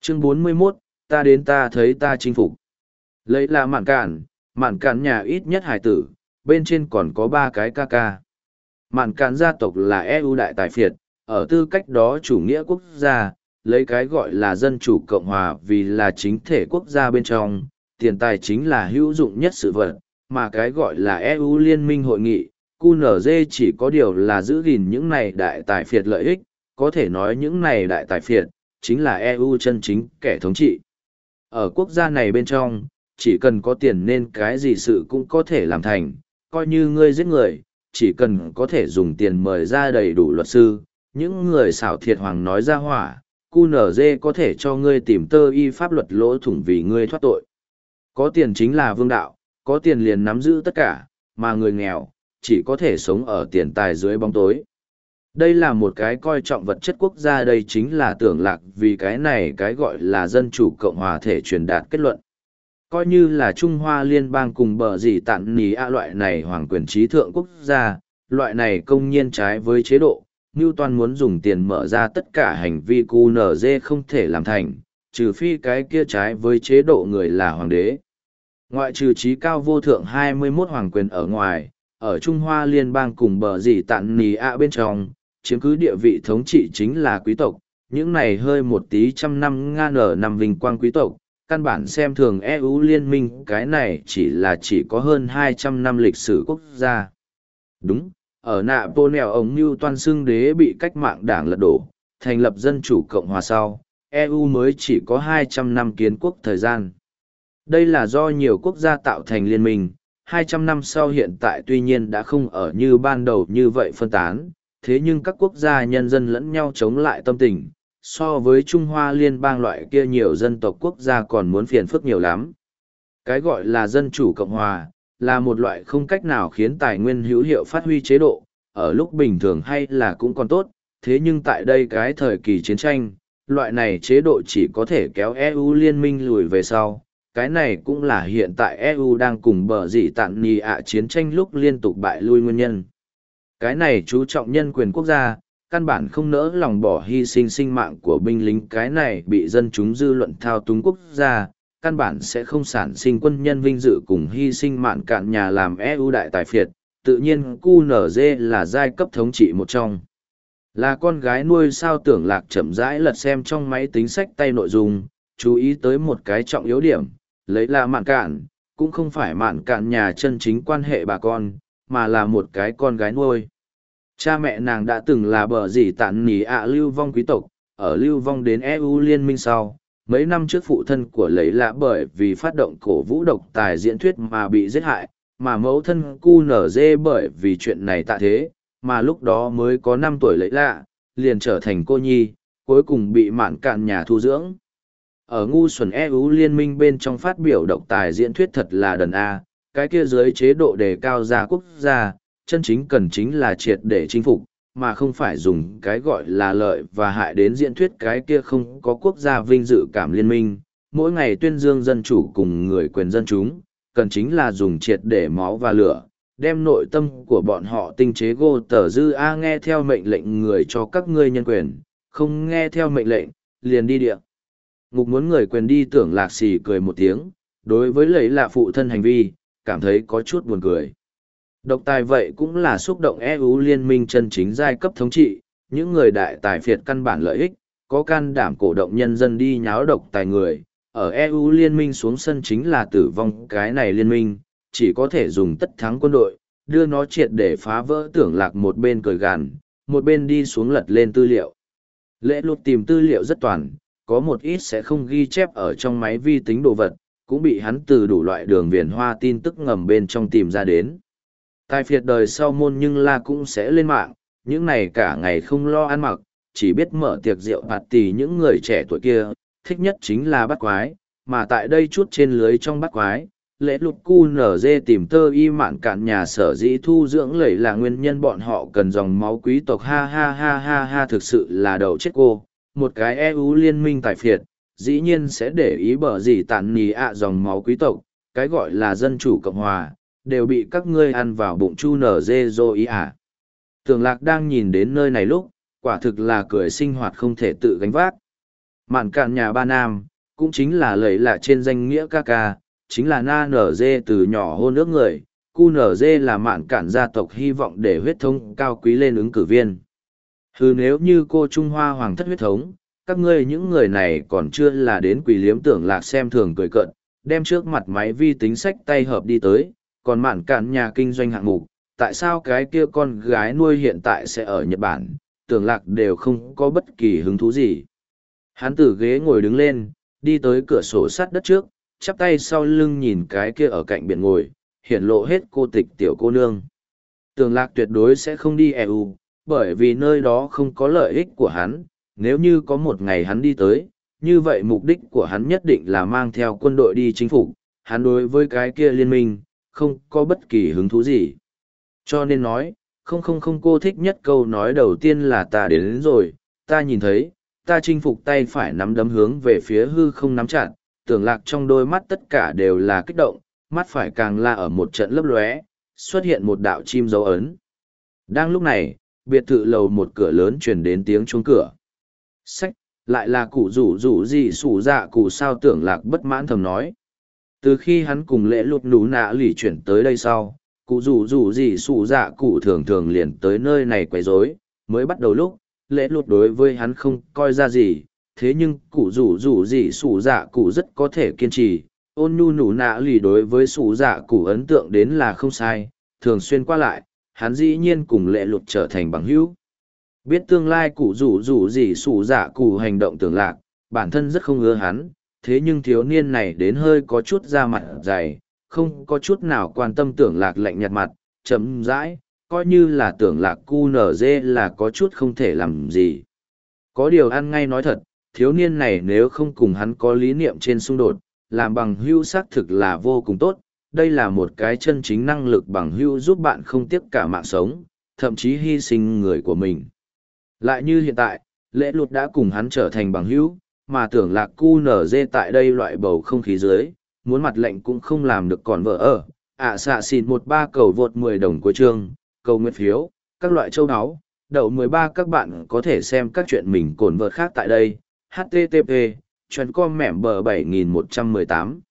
Chương 41, ta đến ta thấy ta chinh phục. Lấy là mạn cản nhà ít nhất hải tử, bên trên còn có 3 cái ca ca. Mạn cản gia tộc là EU đại tài phiệt, ở tư cách đó chủ nghĩa quốc gia, lấy cái gọi là dân chủ cộng hòa vì là chính thể quốc gia bên trong, tiền tài chính là hữu dụng nhất sự vật, mà cái gọi là EU liên minh hội nghị, QNZ chỉ có điều là giữ gìn những này đại tài phiệt lợi ích, có thể nói những này đại tài phiệt, chính là EU chân chính kẻ thống trị. Ở quốc gia này bên trong, chỉ cần có tiền nên cái gì sự cũng có thể làm thành, coi như ngươi giết người, chỉ cần có thể dùng tiền mời ra đầy đủ luật sư, những người xảo thiệt hoàng nói ra hỏa, QNZ có thể cho ngươi tìm tơ y pháp luật lỗ thủng vì ngươi thoát tội. Có tiền chính là vương đạo, có tiền liền nắm giữ tất cả, mà người nghèo, chỉ có thể sống ở tiền tài dưới bóng tối. Đây là một cái coi trọng vật chất quốc gia, đây chính là tưởng lạc vì cái này cái gọi là dân chủ cộng hòa thể truyền đạt kết luận. Coi như là Trung Hoa Liên bang cùng bờ gì tạn nì loại này hoàng quyền trí thượng quốc gia, loại này công nhiên trái với chế độ, Newton muốn dùng tiền mở ra tất cả hành vi QNZ không thể làm thành, trừ phi cái kia trái với chế độ người là hoàng đế. Ngoại trừ trí cao vô thượng 21 hoàng quyền ở ngoài, ở Trung Hoa Liên bang cùng bờ gì tạn nì bên trong, chiếm cứ địa vị thống trị chính là quý tộc, những này hơi một tí trăm năm ngan ở nằm vinh quang quý tộc, căn bản xem thường EU liên minh cái này chỉ có hơn 200 năm lịch sử quốc gia. Đúng, ở Napoleon ông Newton xưng đế bị cách mạng đảng lật đổ, thành lập dân chủ cộng hòa sau, EU mới chỉ có 200 năm kiến quốc thời gian. Đây là do nhiều quốc gia tạo thành liên minh, 200 năm sau hiện tại tuy nhiên đã không ở như ban đầu như vậy phân tán, thế nhưng các quốc gia nhân dân lẫn nhau chống lại tâm tình, so với Trung Hoa Liên bang loại kia nhiều dân tộc quốc gia còn muốn phiền phức nhiều lắm. Cái gọi là dân chủ cộng hòa, là một loại không cách nào khiến tài nguyên hữu hiệu phát huy chế độ, ở lúc bình thường hay là cũng còn tốt, thế nhưng tại đây cái thời kỳ chiến tranh, loại này chế độ chỉ có thể kéo EU liên minh lùi về sau. Cái này cũng là hiện tại EU đang cùng bờ dị tạn nì chiến tranh lúc liên tục bại lui nguyên nhân. Cái này chú trọng nhân quyền quốc gia, căn bản không nỡ lòng bỏ hy sinh sinh mạng của binh lính, cái này bị dân chúng dư luận thao túng quốc gia, căn bản sẽ không sản sinh quân nhân vinh dự cùng hy sinh mạng cạn nhà làm EU đại tài phiệt, tự nhiên QNZ là giai cấp thống trị một trong. Là con gái nuôi sao tưởng lạc chậm rãi lật xem trong máy tính sách tay nội dung, chú ý tới một cái trọng yếu điểm, lấy là mạn cạn, cũng không phải mạn cạn nhà chân chính quan hệ bà con, mà là một cái con gái nuôi. Cha mẹ nàng đã từng là bờ dì tản nỉ lưu vong quý tộc, ở lưu vong đến EU liên minh sau. Mấy năm trước phụ thân của lấy lạ bởi vì phát động cổ vũ độc tài diễn thuyết mà bị giết hại, mà mẫu thân QNZ bởi vì chuyện này tạ thế, mà lúc đó mới có 5 tuổi lấy lạ, liền trở thành cô nhi, cuối cùng bị mạn cạn nhà thu dưỡng. Ở ngu xuẩn EU liên minh bên trong phát biểu độc tài diễn thuyết thật là đần A, cái kia dưới chế độ đề cao gia quốc gia, chân chính cần chính là triệt để chinh phục, mà không phải dùng cái gọi là lợi và hại đến diễn thuyết cái kia không có quốc gia vinh dự cảm liên minh, mỗi ngày tuyên dương dân chủ cùng người quyền dân chúng, cần chính là dùng triệt để máu và lửa, đem nội tâm của bọn họ tinh chế gô tờ dư A nghe theo mệnh lệnh người cho các ngươi nhân quyền, không nghe theo mệnh lệnh, liền đi địa. Ngục muốn người quyền đi tưởng lạc xì cười một tiếng, đối với lấy là phụ thân hành vi, cảm thấy có chút buồn cười. Độc tài vậy cũng là xúc động EU liên minh chân chính giai cấp thống trị, những người đại tài phiệt căn bản lợi ích, có can đảm cổ động nhân dân đi nháo độc tài người. Ở EU liên minh xuống sân chính là tử vong, cái này liên minh, chỉ có thể dùng tất thắng quân đội, đưa nó triệt để phá vỡ tưởng lạc một bên cười gằn, một bên đi xuống lật lên tư liệu. Lễ lụt tìm tư liệu rất toàn, có một ít sẽ không ghi chép ở trong máy vi tính đồ vật, cũng bị hắn từ đủ loại đường viền hoa tin tức ngầm bên trong tìm ra đến. Tài phiệt đời sau môn nhưng là cũng sẽ lên mạng, những này cả ngày không lo ăn mặc, chỉ biết mở tiệc rượu bạt tì, những người trẻ tuổi kia, thích nhất chính là bắt quái, mà tại đây chút trên lưới trong bắt quái, lễ lụt QNZ tìm tơ y mạn cạn nhà sở dĩ thu dưỡng lẩy là nguyên nhân bọn họ cần dòng máu quý tộc, ha ha ha ha ha, thực sự là đầu chết cô, một cái EU liên minh tài phiệt, dĩ nhiên sẽ để ý bờ gì tàn nì dòng máu quý tộc, cái gọi là dân chủ cộng hòa, đều bị các ngươi ăn vào bụng chu nở dê dô ý à. Tưởng lạc đang nhìn đến nơi này lúc, quả thực là cười sinh hoạt không thể tự gánh vác. Mạn cạn nhà ba nam, cũng chính là lấy là trên danh nghĩa ca ca, chính là na nở dê từ nhỏ hôn ước người, cu nở dê là mạn cạn gia tộc hy vọng để huyết thống cao quý lên ứng cử viên. Nếu như cô Trung Hoa hoàng thất huyết thống, các ngươi những người này còn chưa là đến quỷ liếm tưởng lạc xem thường cười cợt, đem trước mặt máy vi tính sách tay hợp đi tới, còn mạn cạn nhà kinh doanh hạng mục, tại sao cái kia con gái nuôi hiện tại sẽ ở Nhật Bản, tưởng lạc đều không có bất kỳ hứng thú gì. Hắn từ ghế ngồi đứng lên, đi tới cửa sổ sát đất trước, chắp tay sau lưng nhìn cái kia ở cạnh biển ngồi, hiển lộ hết cô tịch tiểu cô nương. Tưởng lạc tuyệt đối sẽ không đi EU, bởi vì nơi đó không có lợi ích của hắn, nếu như có một ngày hắn đi tới, như vậy mục đích của hắn nhất định là mang theo quân đội đi chính phủ, hắn đối với cái kia liên minh, không có bất kỳ hứng thú gì. Cho nên nói, không cô thích nhất câu nói đầu tiên là ta đến rồi, ta nhìn thấy, ta chinh phục tay phải nắm đấm hướng về phía hư không nắm chặt, tưởng lạc trong đôi mắt tất cả đều là kích động, mắt phải càng là ở một trận lấp lóe, xuất hiện một đạo chim dấu ấn. Đang lúc này, biệt thự lầu một cửa lớn truyền đến tiếng chuông cửa. Sách, lại là cụ rủ gì sủ dạ cụ sao tưởng lạc bất mãn thầm nói. Từ khi hắn cùng lễ lụt nú nạ lì chuyển tới đây sau, cụ rủ gì sủ dạ cụ thường thường liền tới nơi này quấy rối. Mới bắt đầu lúc, lễ lụt đối với hắn không coi ra gì, thế nhưng cụ rủ gì sủ dạ cụ rất có thể kiên trì. Ôn nhu nú nạ lì đối với sủ dạ cụ ấn tượng đến là không sai, thường xuyên qua lại, hắn dĩ nhiên cùng lễ lụt trở thành bằng hữu. Biết tương lai cụ rủ gì sủ dạ cụ hành động tưởng lạc, bản thân rất không ưa hắn, thế nhưng thiếu niên này đến hơi có chút da mặt dày, không có chút nào quan tâm tưởng lạc lạnh nhạt mặt, chấm dãi, coi như là tưởng lạc cu nở dê là có chút không thể làm gì. Có điều ăn ngay nói thật, thiếu niên này nếu không cùng hắn có lý niệm trên xung đột, làm bằng hữu xác thực là vô cùng tốt, đây là một cái chân chính năng lực bằng hữu giúp bạn không tiếc cả mạng sống, thậm chí hy sinh người của mình. Lại như hiện tại, lễ lụt đã cùng hắn trở thành bằng hữu, mà tưởng lạc cu nở dê tại đây loại bầu không khí dưới, muốn mặt lệnh cũng không làm được còn vợ ở. Xạ xịn 13 cầu vượt 10 đồng của chương, cầu nguyện phiếu, các loại châu áo, đậu 13 các bạn có thể xem các chuyện mình cồn vợt khác tại đây. HTTP, chuyên com mẻm bờ 7118.